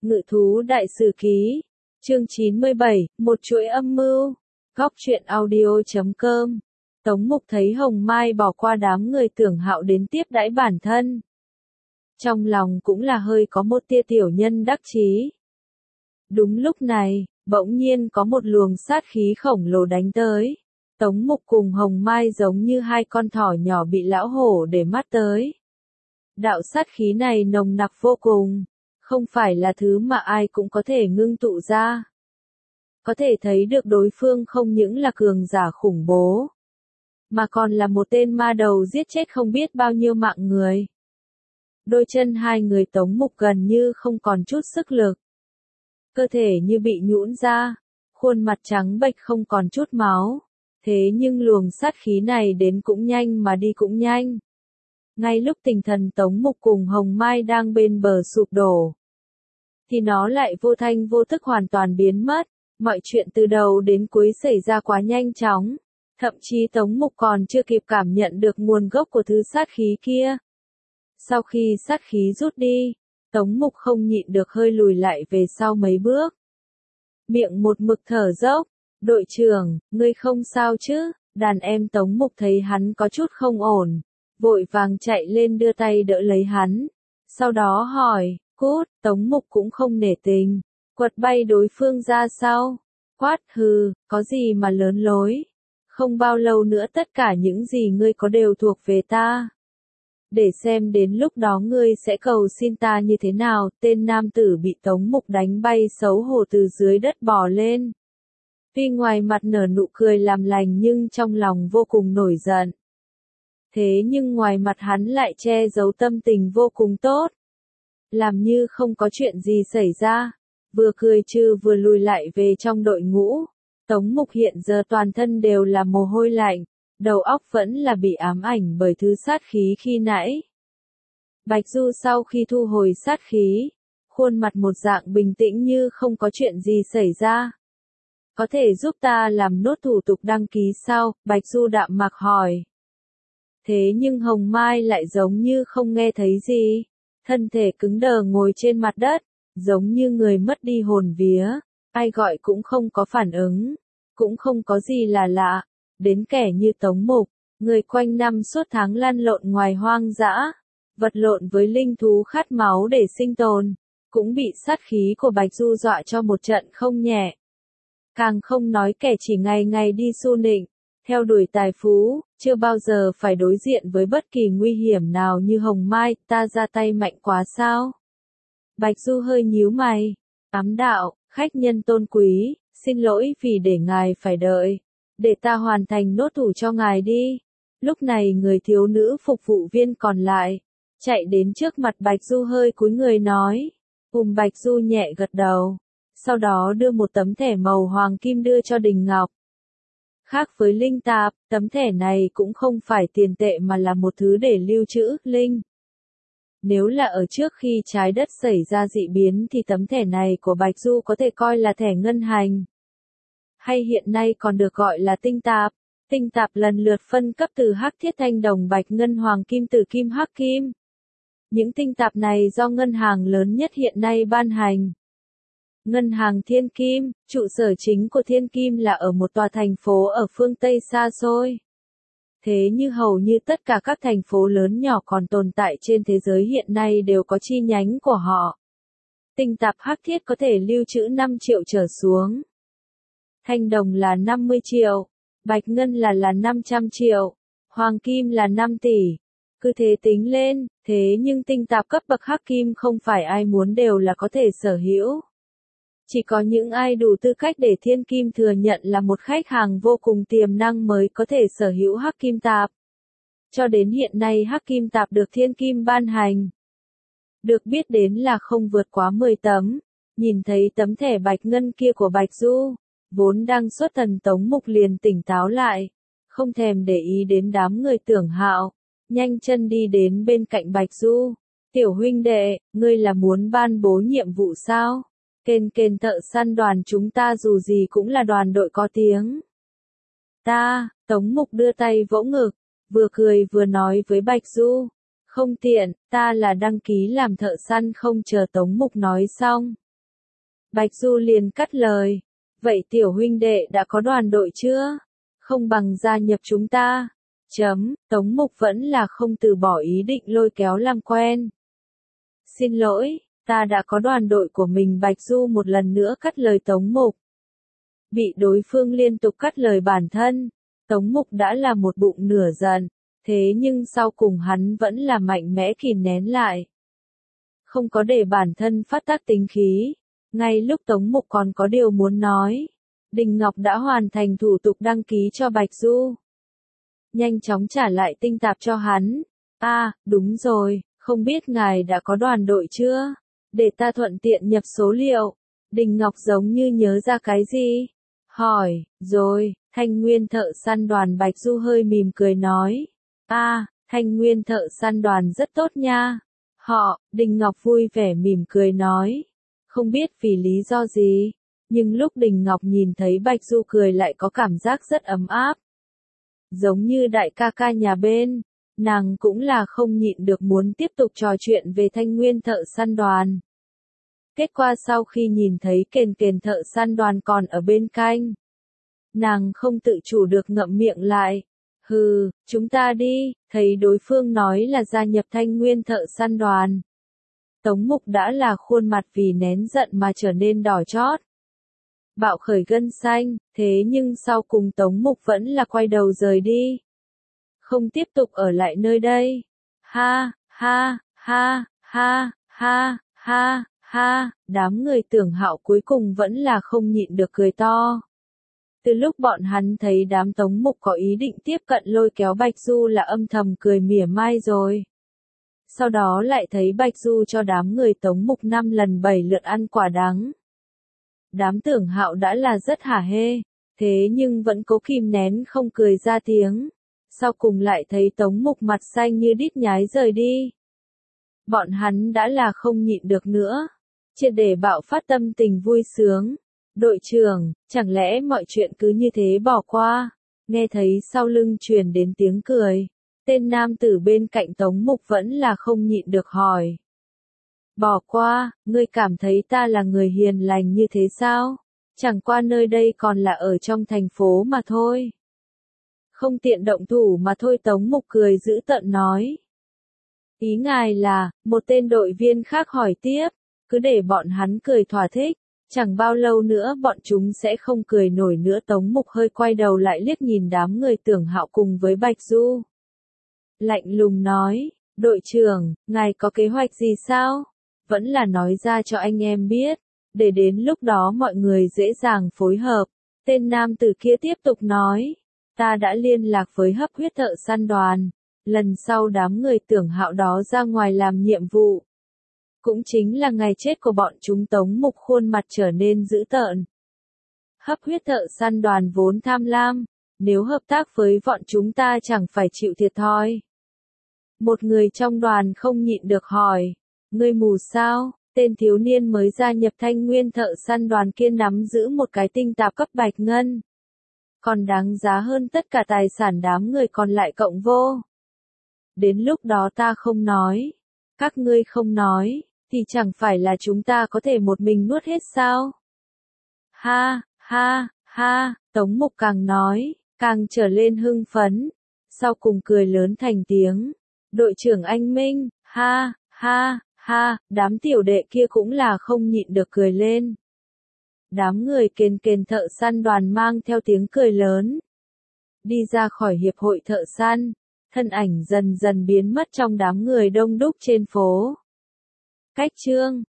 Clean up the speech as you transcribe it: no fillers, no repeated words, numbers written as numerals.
Ngự thú đại sử ký. Chương 97, một chuỗi âm mưu. Góc truyện audio.com. Tống Mục thấy Hồng Mai bỏ qua đám người Tưởng Hạo đến tiếp đãi bản thân. Trong lòng cũng là hơi có một tia tiểu nhân đắc chí. Đúng lúc này, bỗng nhiên có một luồng sát khí khổng lồ đánh tới. Tống Mục cùng Hồng Mai giống như hai con thỏ nhỏ bị lão hổ để mắt tới. Đạo sát khí này nồng nặc vô cùng, không phải là thứ mà ai cũng có thể ngưng tụ ra. Có thể thấy được đối phương không những là cường giả khủng bố, mà còn là một tên ma đầu giết chết không biết bao nhiêu mạng người. Đôi chân hai người Tống Mục gần như không còn chút sức lực. Cơ thể như bị nhũn ra, khuôn mặt trắng bệch không còn chút máu. Thế nhưng luồng sát khí này đến cũng nhanh mà đi cũng nhanh. Ngay lúc tinh thần Tống Mục cùng Hồng Mai đang bên bờ sụp đổ, thì nó lại vô thanh vô tức hoàn toàn biến mất. Mọi chuyện từ đầu đến cuối xảy ra quá nhanh chóng. Thậm chí Tống Mục còn chưa kịp cảm nhận được nguồn gốc của thứ sát khí kia. Sau khi sát khí rút đi, Tống Mục không nhịn được hơi lùi lại về sau mấy bước. Miệng một mực thở dốc. Đội trưởng, ngươi không sao chứ? Đàn em Tống Mục thấy hắn có chút không ổn, vội vàng chạy lên đưa tay đỡ lấy hắn. Sau đó hỏi, cút, Tống Mục cũng không nể tình, quật bay đối phương ra sau. Quát hừ, có gì mà lớn lối. Không bao lâu nữa tất cả những gì ngươi có đều thuộc về ta. Để xem đến lúc đó ngươi sẽ cầu xin ta như thế nào. Tên nam tử bị Tống Mục đánh bay xấu hổ từ dưới đất bò lên. Tuy ngoài mặt nở nụ cười làm lành nhưng trong lòng vô cùng nổi giận. Thế nhưng ngoài mặt hắn lại che giấu tâm tình vô cùng tốt. Làm như không có chuyện gì xảy ra. Vừa cười trừ vừa lùi lại về trong đội ngũ. Tống Mục hiện giờ toàn thân đều là mồ hôi lạnh. Đầu óc vẫn là bị ám ảnh bởi thứ sát khí khi nãy. Bạch Du sau khi thu hồi sát khí, khuôn mặt một dạng bình tĩnh như không có chuyện gì xảy ra. Có thể giúp ta làm nốt thủ tục đăng ký sao? Bạch Du đạm mạc hỏi. Thế nhưng Hồng Mai lại giống như không nghe thấy gì. Thân thể cứng đờ ngồi trên mặt đất, giống như người mất đi hồn vía. Ai gọi cũng không có phản ứng. Cũng không có gì là lạ. Đến kẻ như Tống Mục, người quanh năm suốt tháng lăn lộn ngoài hoang dã, vật lộn với linh thú khát máu để sinh tồn, cũng bị sát khí của Bạch Du dọa cho một trận không nhẹ. Càng không nói kẻ chỉ ngày ngày đi su nịnh, theo đuổi tài phú, chưa bao giờ phải đối diện với bất kỳ nguy hiểm nào như Hồng Mai. Ta ra tay mạnh quá sao? Bạch Du hơi nhíu mày, ám đạo, khách nhân tôn quý, xin lỗi vì để ngài phải đợi. Để ta hoàn thành nốt thủ cho ngài đi. Lúc này người thiếu nữ phục vụ viên còn lại, chạy đến trước mặt Bạch Du hơi cúi người nói. Bạch Du nhẹ gật đầu. Sau đó đưa một tấm thẻ màu hoàng kim đưa cho Đình Ngọc. Khác với linh tạp, tấm thẻ này cũng không phải tiền tệ mà là một thứ để lưu trữ linh. Nếu là ở trước khi trái đất xảy ra dị biến thì tấm thẻ này của Bạch Du có thể coi là thẻ ngân hành. Hay hiện nay còn được gọi là tinh tạp. Tinh tạp lần lượt phân cấp từ hắc thiết thanh đồng bạch ngân hoàng kim tử kim hắc kim. Những tinh tạp này do ngân hàng lớn nhất hiện nay ban hành. Ngân hàng Thiên Kim, trụ sở chính của Thiên Kim là ở một tòa thành phố ở phương Tây xa xôi. Thế như hầu như tất cả các thành phố lớn nhỏ còn tồn tại trên thế giới hiện nay đều có chi nhánh của họ. Tinh tạp hắc thiết có thể lưu trữ 5 triệu trở xuống. Thanh đồng là 50 triệu, bạch ngân là 500 triệu, hoàng kim là 5 tỷ. Cứ thế tính lên, thế nhưng tinh tạp cấp bậc hắc kim không phải ai muốn đều là có thể sở hữu. Chỉ có những ai đủ tư cách để Thiên Kim thừa nhận là một khách hàng vô cùng tiềm năng mới có thể sở hữu hắc kim tạp. Cho đến hiện nay hắc kim tạp được Thiên Kim ban hành. Được biết đến là không vượt quá 10 tấm. Nhìn thấy tấm thẻ bạch ngân kia của Bạch Du, vốn đang xuất thần Tống Mục liền tỉnh táo lại, không thèm để ý đến đám người Tưởng Hạo, nhanh chân đi đến bên cạnh Bạch Du. Tiểu huynh đệ, ngươi là muốn ban bố nhiệm vụ sao? Kền thợ săn đoàn chúng ta dù gì cũng là đoàn đội có tiếng. Tống Mục đưa tay vỗ ngực, vừa cười vừa nói với Bạch Du. Không tiện, ta là đăng ký làm thợ săn. Không chờ Tống Mục nói xong, Bạch Du liền cắt lời. Vậy tiểu huynh đệ đã có đoàn đội chưa? Không bằng gia nhập chúng ta. Tống Mục vẫn là không từ bỏ ý định lôi kéo làm quen. Xin lỗi, ta đã có đoàn đội của mình. Bạch Du một lần nữa cắt lời Tống Mục. Bị đối phương liên tục cắt lời bản thân, Tống Mục đã là một bụng nửa giận, thế nhưng sau cùng hắn vẫn là mạnh mẽ kìm nén lại. Không có để bản thân phát tác tính khí, ngay lúc Tống Mục còn có điều muốn nói, Đình Ngọc đã hoàn thành thủ tục đăng ký cho Bạch Du. Nhanh chóng trả lại tinh tạp cho hắn. Đúng rồi, không biết ngài đã có đoàn đội chưa? Để ta thuận tiện nhập số liệu. Đình Ngọc giống như nhớ ra cái gì? Hỏi, rồi, Thanh Nguyên thợ săn đoàn. Bạch Du hơi mỉm cười nói. Thanh Nguyên thợ săn đoàn rất tốt nha. Đình Ngọc vui vẻ mỉm cười nói. Không biết vì lý do gì, nhưng lúc Đình Ngọc nhìn thấy Bạch Du cười lại có cảm giác rất ấm áp. Giống như đại ca ca nhà bên, nàng cũng là không nhịn được muốn tiếp tục trò chuyện về Thanh Nguyên thợ săn đoàn. Kết quả sau khi nhìn thấy Kền thợ săn đoàn còn ở bên cạnh, nàng không tự chủ được ngậm miệng lại. Chúng ta đi, thấy đối phương nói là gia nhập Thanh Nguyên thợ săn đoàn. Tống Mục đã là khuôn mặt vì nén giận mà trở nên đỏ chót. Bạo khởi gân xanh, thế nhưng sau cùng Tống Mục vẫn là quay đầu rời đi. Không tiếp tục ở lại nơi đây. Đám người Tưởng Hạo cuối cùng vẫn là không nhịn được cười to. Từ lúc bọn hắn thấy đám Tống Mục có ý định tiếp cận lôi kéo Bạch Du là âm thầm cười mỉa mai rồi. Sau đó lại thấy Bạch Du cho đám người Tống Mục 5 lần 7 lượt ăn quả đắng. Đám Tưởng Hạo đã là rất hả hê, thế nhưng vẫn cố kìm nén không cười ra tiếng. Sau cùng lại thấy Tống Mục mặt xanh như đít nhái rời đi. Bọn hắn đã là không nhịn được nữa, triệt để bạo phát tâm tình vui sướng. Đội trưởng, chẳng lẽ mọi chuyện cứ như thế bỏ qua? Nghe thấy sau lưng truyền đến tiếng cười, tên nam tử bên cạnh Tống Mục vẫn là không nhịn được hỏi. Bỏ qua, ngươi cảm thấy ta là người hiền lành như thế sao? Chẳng qua nơi đây còn là ở trong thành phố mà thôi. Không tiện động thủ mà thôi. Tống Mục cười dữ tợn nói. Ý ngài là, một tên đội viên khác hỏi tiếp, cứ để bọn hắn cười thỏa thích, chẳng bao lâu nữa bọn chúng sẽ không cười nổi nữa. Tống Mục hơi quay đầu lại liếc nhìn đám người Tưởng Hạo cùng với Bạch Du. Lạnh lùng nói, đội trưởng, ngài có kế hoạch gì sao? Vẫn là nói ra cho anh em biết, để đến lúc đó mọi người dễ dàng phối hợp. Tên nam tử kia tiếp tục nói, ta đã liên lạc với hấp huyết thợ săn đoàn, lần sau đám người Tưởng Hạo đó ra ngoài làm nhiệm vụ. Cũng chính là ngày chết của bọn chúng. Tống Mục khuôn mặt trở nên dữ tợn. Hấp huyết thợ săn đoàn vốn tham lam, nếu hợp tác với bọn chúng ta chẳng phải chịu thiệt thòi. Một người trong đoàn không nhịn được hỏi, ngươi mù sao? Tên thiếu niên mới gia nhập Thanh Nguyên thợ săn đoàn kia nắm giữ một cái tinh tạp cấp bạch ngân. Còn đáng giá hơn tất cả tài sản đám người còn lại cộng vô. Đến lúc đó ta không nói, các ngươi không nói, thì chẳng phải là chúng ta có thể một mình nuốt hết sao? Tống Mục càng nói, càng trở lên hưng phấn, sau cùng cười lớn thành tiếng. Đội trưởng anh Minh, đám tiểu đệ kia cũng là không nhịn được cười lên. Đám người Kền thợ săn đoàn mang theo tiếng cười lớn, đi ra khỏi hiệp hội thợ săn, thân ảnh dần dần biến mất trong đám người đông đúc trên phố. Cách chương